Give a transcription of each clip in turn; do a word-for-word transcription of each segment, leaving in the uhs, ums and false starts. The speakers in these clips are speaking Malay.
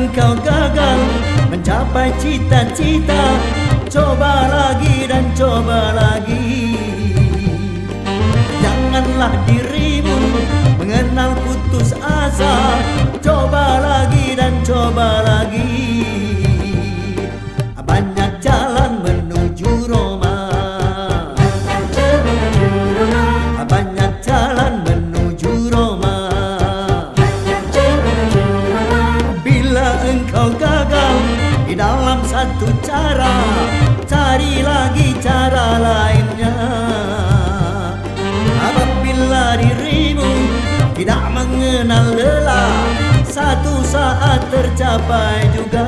engkau gagal mencapai cita-cita, coba lagi dan coba lagi. Janganlah dirimu mengenal putus asa, coba lagi dan coba lagi. Banyak jalan menuju Roma, banyak jalan menuju Roma. Bila engkau gagal di dalam satu cara, cari lagi cara lainnya. Apabila dirimu tidak mengenal lelah, satu saat tercapai juga.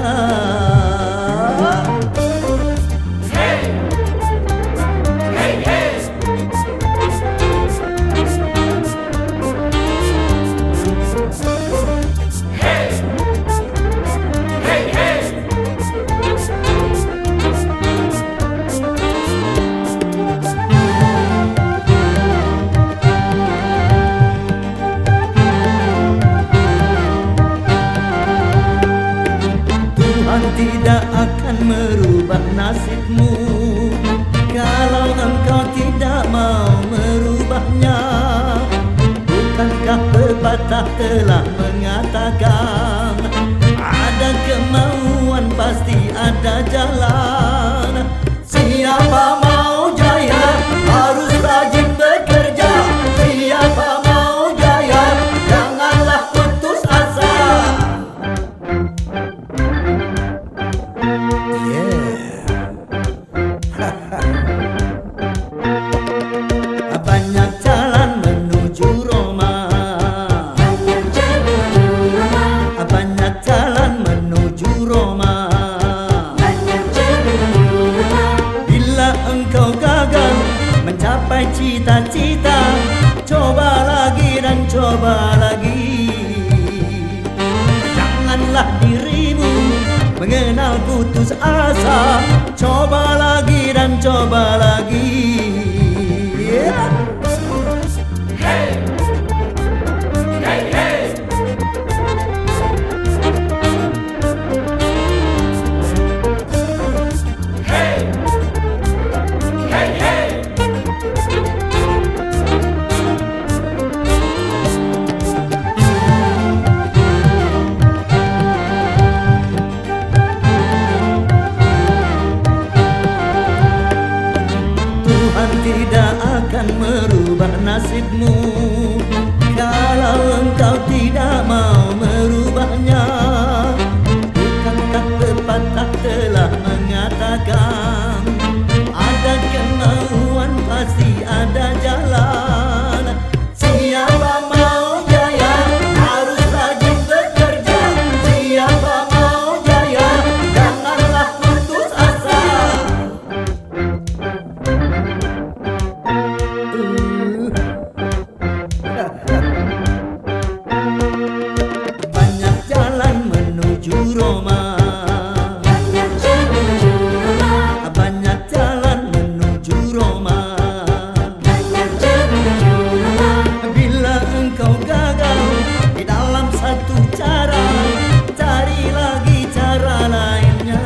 Tidak akan merubah nasibmu kalau engkau tidak mau merubahnya. Bukankah pepatah telah mengatakan, ada kemauan pasti ada jalan. Siapa mau jaya harus rajin bekerja. Siapa mau jaya janganlah putus asa. Banyak jalan menuju Roma, banyak jalan menuju Roma. Bila engkau gagal mencapai cita-cita, coba lagi dan coba lagi. Janganlah dirimu mengenal putus asa, coba lagi dan coba lagi. Yeah. Hey, hey, hey. Hey, hey, hey. Tuhan tidak akan merubah nasibmu kalau engkau tidak mau merubahnya. Bukankah pepatah telah mengatakan, ada kemauan pasti ada jalan. Siapa mau jaya harus rajin bekerja. Siapa mau jaya janganlah putus asa. Banyak jalan menuju Roma, banyak jalan menuju Roma. Bila engkau gagal di dalam satu cara, cari lagi cara lainnya.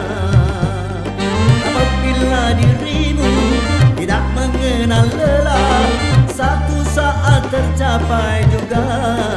Apabila dirimu tidak mengenal lelah, satu saat tercapai juga.